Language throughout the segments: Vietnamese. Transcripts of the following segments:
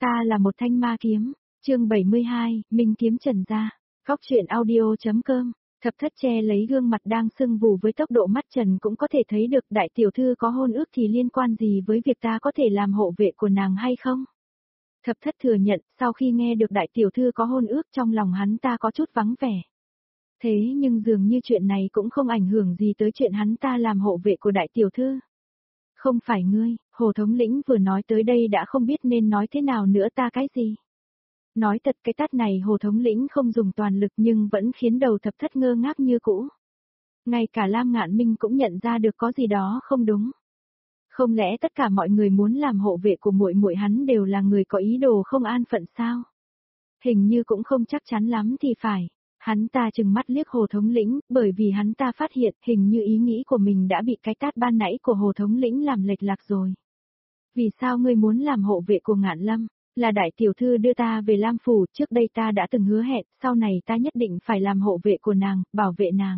Ta là một thanh ma kiếm, chương 72, Minh kiếm trần gia, góc truyện audio.com. Thập thất che lấy gương mặt đang sưng vù với tốc độ mắt trần cũng có thể thấy được đại tiểu thư có hôn ước thì liên quan gì với việc ta có thể làm hộ vệ của nàng hay không? Thập thất thừa nhận, sau khi nghe được đại tiểu thư có hôn ước trong lòng hắn ta có chút vắng vẻ. Thế nhưng dường như chuyện này cũng không ảnh hưởng gì tới chuyện hắn ta làm hộ vệ của đại tiểu thư. Không phải ngươi, Hồ thống lĩnh vừa nói tới đây đã không biết nên nói thế nào nữa ta cái gì. Nói thật cái tát này Hồ thống lĩnh không dùng toàn lực nhưng vẫn khiến đầu thập thất ngơ ngác như cũ. Ngay cả Lam Ngạn Minh cũng nhận ra được có gì đó không đúng. Không lẽ tất cả mọi người muốn làm hộ vệ của muội muội hắn đều là người có ý đồ không an phận sao? Hình như cũng không chắc chắn lắm thì phải. Hắn ta trừng mắt liếc Hồ thống lĩnh, bởi vì hắn ta phát hiện hình như ý nghĩ của mình đã bị cái tát ban nãy của Hồ thống lĩnh làm lệch lạc rồi. Vì sao ngươi muốn làm hộ vệ của Ngạn Lâm? Là đại tiểu thư đưa ta về Lam Phủ, trước đây ta đã từng hứa hẹn, sau này ta nhất định phải làm hộ vệ của nàng, bảo vệ nàng.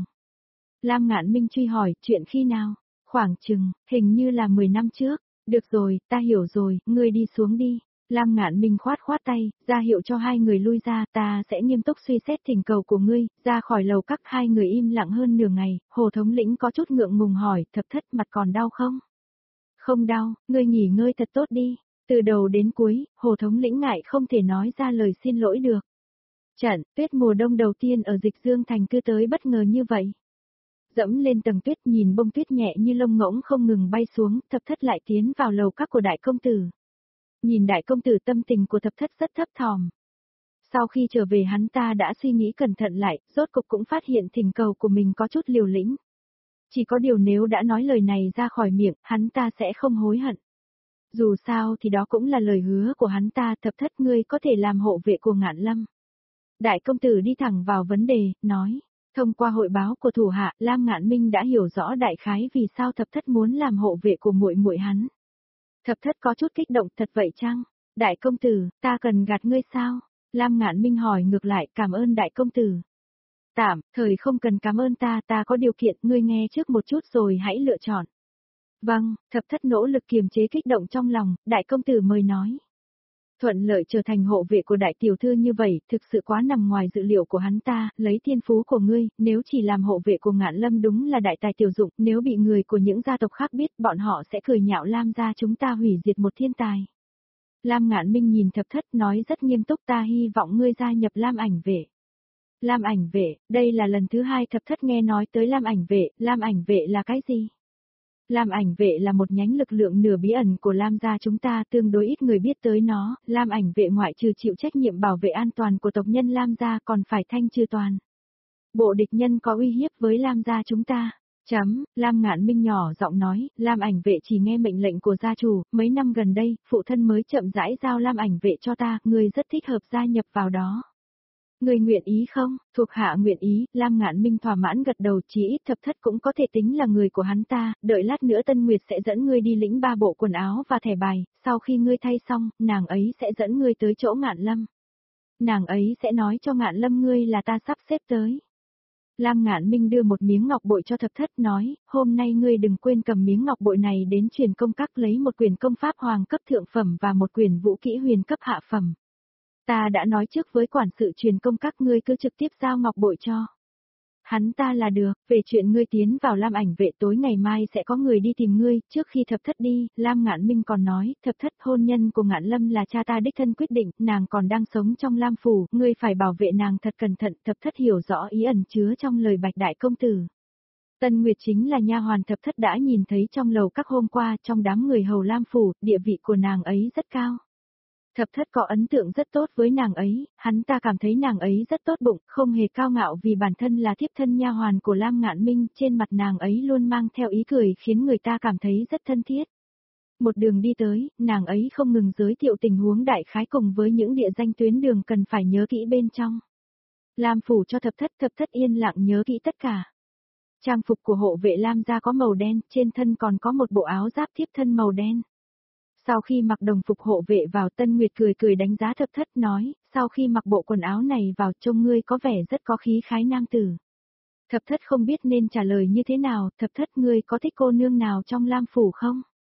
Lam Ngạn Minh truy hỏi, chuyện khi nào? Khoảng chừng, hình như là 10 năm trước. Được rồi, ta hiểu rồi, ngươi đi xuống đi. Lam Ngạn Minh khoát tay, ra hiệu cho hai người lui ra, ta sẽ nghiêm túc suy xét thỉnh cầu của ngươi, ra khỏi lầu các. Hai người im lặng hơn nửa ngày, Hồ thống lĩnh có chút ngượng ngùng hỏi, thập thất mặt còn đau không? Không đau, ngươi nghỉ ngơi thật tốt đi. Từ đầu đến cuối, Hồ thống lĩnh ngại không thể nói ra lời xin lỗi được. Trận tuyết mùa đông đầu tiên ở Dịch Dương Thành cứ tới bất ngờ như vậy. Dẫm lên tầng tuyết nhìn bông tuyết nhẹ như lông ngỗng không ngừng bay xuống, thập thất lại tiến vào lầu các của đại công tử. Nhìn đại công tử tâm tình của thập thất rất thấp thỏm. Sau khi trở về hắn ta đã suy nghĩ cẩn thận lại, rốt cục cũng phát hiện thỉnh cầu của mình có chút liều lĩnh. Chỉ có điều nếu đã nói lời này ra khỏi miệng, hắn ta sẽ không hối hận. Dù sao thì đó cũng là lời hứa của hắn ta, thập thất ngươi có thể làm hộ vệ của Ngạn Lâm. Đại công tử đi thẳng vào vấn đề, nói, thông qua hội báo của thủ hạ, Lam Ngạn Minh đã hiểu rõ đại khái vì sao thập thất muốn làm hộ vệ của muội muội hắn. Thập thất có chút kích động, thật vậy chăng? Đại công tử, ta cần gạt ngươi sao? Lam Ngạn Minh hỏi ngược lại, cảm ơn đại công tử. Tạm, thời không cần cảm ơn ta có điều kiện, ngươi nghe trước một chút rồi hãy lựa chọn. Vâng, thập thất nỗ lực kiềm chế kích động trong lòng, đại công tử mời nói. Thuận lợi trở thành hộ vệ của đại tiểu thư như vậy, thực sự quá nằm ngoài dự liệu của hắn ta, lấy thiên phú của ngươi, nếu chỉ làm hộ vệ của Ngạn Lâm đúng là đại tài tiểu dụng, nếu bị người của những gia tộc khác biết, bọn họ sẽ cười nhạo Lam gia chúng ta hủy diệt một thiên tài. Lam Ngạn Minh nhìn thập thất nói rất nghiêm túc, ta hy vọng ngươi gia nhập Lam ảnh vệ. Lam ảnh vệ, đây là lần thứ hai thập thất nghe nói tới Lam ảnh vệ là cái gì? Lam ảnh vệ là một nhánh lực lượng nửa bí ẩn của Lam gia chúng ta, tương đối ít người biết tới nó. Lam ảnh vệ ngoại trừ chịu trách nhiệm bảo vệ an toàn của tộc nhân Lam gia còn phải thanh trừ toàn bộ địch nhân có uy hiếp với Lam gia chúng ta. Lam Ngạn Minh nhỏ giọng nói, Lam ảnh vệ chỉ nghe mệnh lệnh của gia chủ, mấy năm gần đây, phụ thân mới chậm rãi giao Lam ảnh vệ cho ta, ngươi rất thích hợp gia nhập vào đó. Ngươi nguyện ý không? Thuộc hạ nguyện ý, Lam Ngạn Minh thỏa mãn gật đầu, chí ít thập thất cũng có thể tính là người của hắn ta, đợi lát nữa Tân Nguyệt sẽ dẫn ngươi đi lĩnh 3 bộ quần áo và thẻ bài, sau khi ngươi thay xong, nàng ấy sẽ dẫn ngươi tới chỗ Ngạn Lâm. Nàng ấy sẽ nói cho Ngạn Lâm ngươi là ta sắp xếp tới. Lam Ngạn Minh đưa một miếng ngọc bội cho thập thất nói, hôm nay ngươi đừng quên cầm miếng ngọc bội này đến truyền công các lấy một quyển công pháp hoàng cấp thượng phẩm và một quyển vũ kỹ huyền cấp hạ phẩm. Ta đã nói trước với quản sự truyền công các ngươi cứ trực tiếp giao ngọc bội cho hắn ta là được, về chuyện ngươi tiến vào Lam ảnh vệ tối ngày mai sẽ có người đi tìm ngươi, trước khi thập thất đi, Lam Ngạn Minh còn nói, thập thất hôn nhân của Ngạn Lâm là cha ta đích thân quyết định, nàng còn đang sống trong Lam Phủ, ngươi phải bảo vệ nàng thật cẩn thận, thập thất hiểu rõ ý ẩn chứa trong lời bạch đại công tử. Tân Nguyệt chính là nha hoàn thập thất đã nhìn thấy trong lầu các hôm qua trong đám người hầu Lam Phủ, địa vị của nàng ấy rất cao. Thập thất có ấn tượng rất tốt với nàng ấy, hắn ta cảm thấy nàng ấy rất tốt bụng, không hề cao ngạo vì bản thân là thiếp thân nha hoàn của Lam Ngạn Minh, trên mặt nàng ấy luôn mang theo ý cười khiến người ta cảm thấy rất thân thiết. Một đường đi tới, nàng ấy không ngừng giới thiệu tình huống đại khái cùng với những địa danh tuyến đường cần phải nhớ kỹ bên trong. Lam Phủ cho thập thất yên lặng nhớ kỹ tất cả. Trang phục của hộ vệ Lam gia có màu đen, trên thân còn có một bộ áo giáp thiếp thân màu đen. Sau khi mặc đồng phục hộ vệ vào, Tân Nguyệt cười đánh giá thập thất nói, sau khi mặc bộ quần áo này vào trông ngươi có vẻ rất có khí khái nam tử. Thập thất không biết nên trả lời như thế nào, thập thất ngươi có thích cô nương nào trong Lam Phủ không?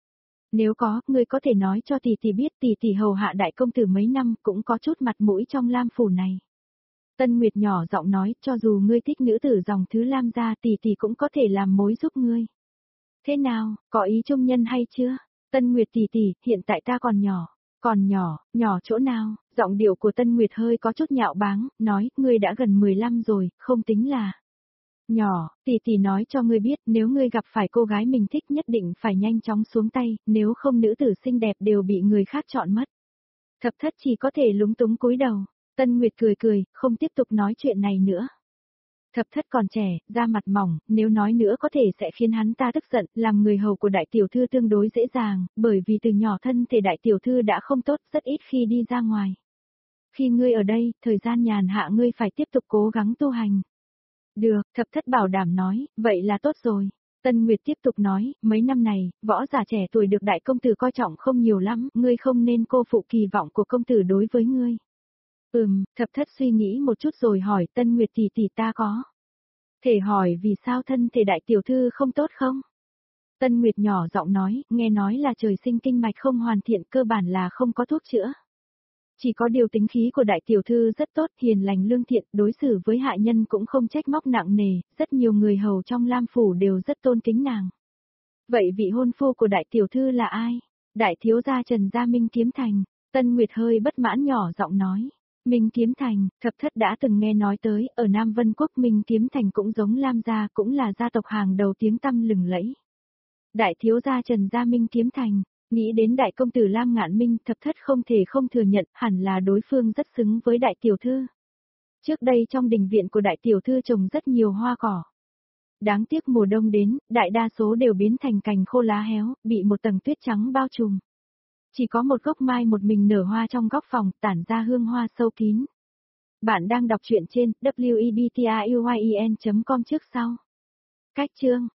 Nếu có, ngươi có thể nói cho tỷ tỷ biết tỷ tỷ hầu hạ đại công tử mấy năm cũng có chút mặt mũi trong Lam phủ này. Tân Nguyệt nhỏ giọng nói, cho dù ngươi thích nữ tử dòng thứ Lam gia tỷ tỷ cũng có thể làm mối giúp ngươi. Thế nào, có ý chung nhân hay chưa? Tân Nguyệt tỷ tỷ, hiện tại ta còn nhỏ chỗ nào? Giọng điệu của Tân Nguyệt hơi có chút nhạo báng, nói, ngươi đã gần 15 rồi, không tính là nhỏ, tỷ tỷ nói cho ngươi biết, nếu ngươi gặp phải cô gái mình thích nhất định phải nhanh chóng xuống tay, nếu không nữ tử xinh đẹp đều bị người khác chọn mất. Thập thất chỉ có thể lúng túng cúi đầu. Tân Nguyệt cười cười, không tiếp tục nói chuyện này nữa. Thập thất còn trẻ, da mặt mỏng, nếu nói nữa có thể sẽ khiến hắn ta tức giận, làm người hầu của đại tiểu thư tương đối dễ dàng, bởi vì từ nhỏ thân thể đại tiểu thư đã không tốt, rất ít khi đi ra ngoài. Khi ngươi ở đây, thời gian nhàn hạ ngươi phải tiếp tục cố gắng tu hành. Được, thập thất bảo đảm nói, vậy là tốt rồi. Tân Nguyệt tiếp tục nói, mấy năm này, võ giả trẻ tuổi được đại công tử coi trọng không nhiều lắm, ngươi không nên cô phụ kỳ vọng của công tử đối với ngươi. Thập thất suy nghĩ một chút rồi hỏi Tân Nguyệt tỷ tỷ ta có thể hỏi vì sao thân thể đại tiểu thư không tốt không? Tân Nguyệt nhỏ giọng nói, nghe nói là trời sinh kinh mạch không hoàn thiện, cơ bản là không có thuốc chữa. Chỉ có điều tính khí của đại tiểu thư rất tốt, hiền lành lương thiện, đối xử với hạ nhân cũng không trách móc nặng nề, rất nhiều người hầu trong Lam phủ đều rất tôn kính nàng. Vậy vị hôn phu của đại tiểu thư là ai? Đại thiếu gia Trần Gia Minh Kiếm Thành. Tân Nguyệt hơi bất mãn nhỏ giọng nói. Minh Kiếm Thành, thập thất đã từng nghe nói tới, ở Nam Vân Quốc Minh Kiếm Thành cũng giống Lam gia, cũng là gia tộc hàng đầu tiếng tăm lừng lẫy. Đại thiếu gia Trần Gia Minh Kiếm Thành, nghĩ đến đại công tử Lam Ngạn Minh, thập thất không thể không thừa nhận, hẳn là đối phương rất xứng với đại tiểu thư. Trước đây trong đình viện của đại tiểu thư trồng rất nhiều hoa cỏ. Đáng tiếc mùa đông đến, đại đa số đều biến thành cành khô lá héo, bị một tầng tuyết trắng bao trùm. Chỉ có một gốc mai một mình nở hoa trong góc phòng, tản ra hương hoa sâu kín. Bạn đang đọc truyện trên webtoyen.com trước sau. Cách chương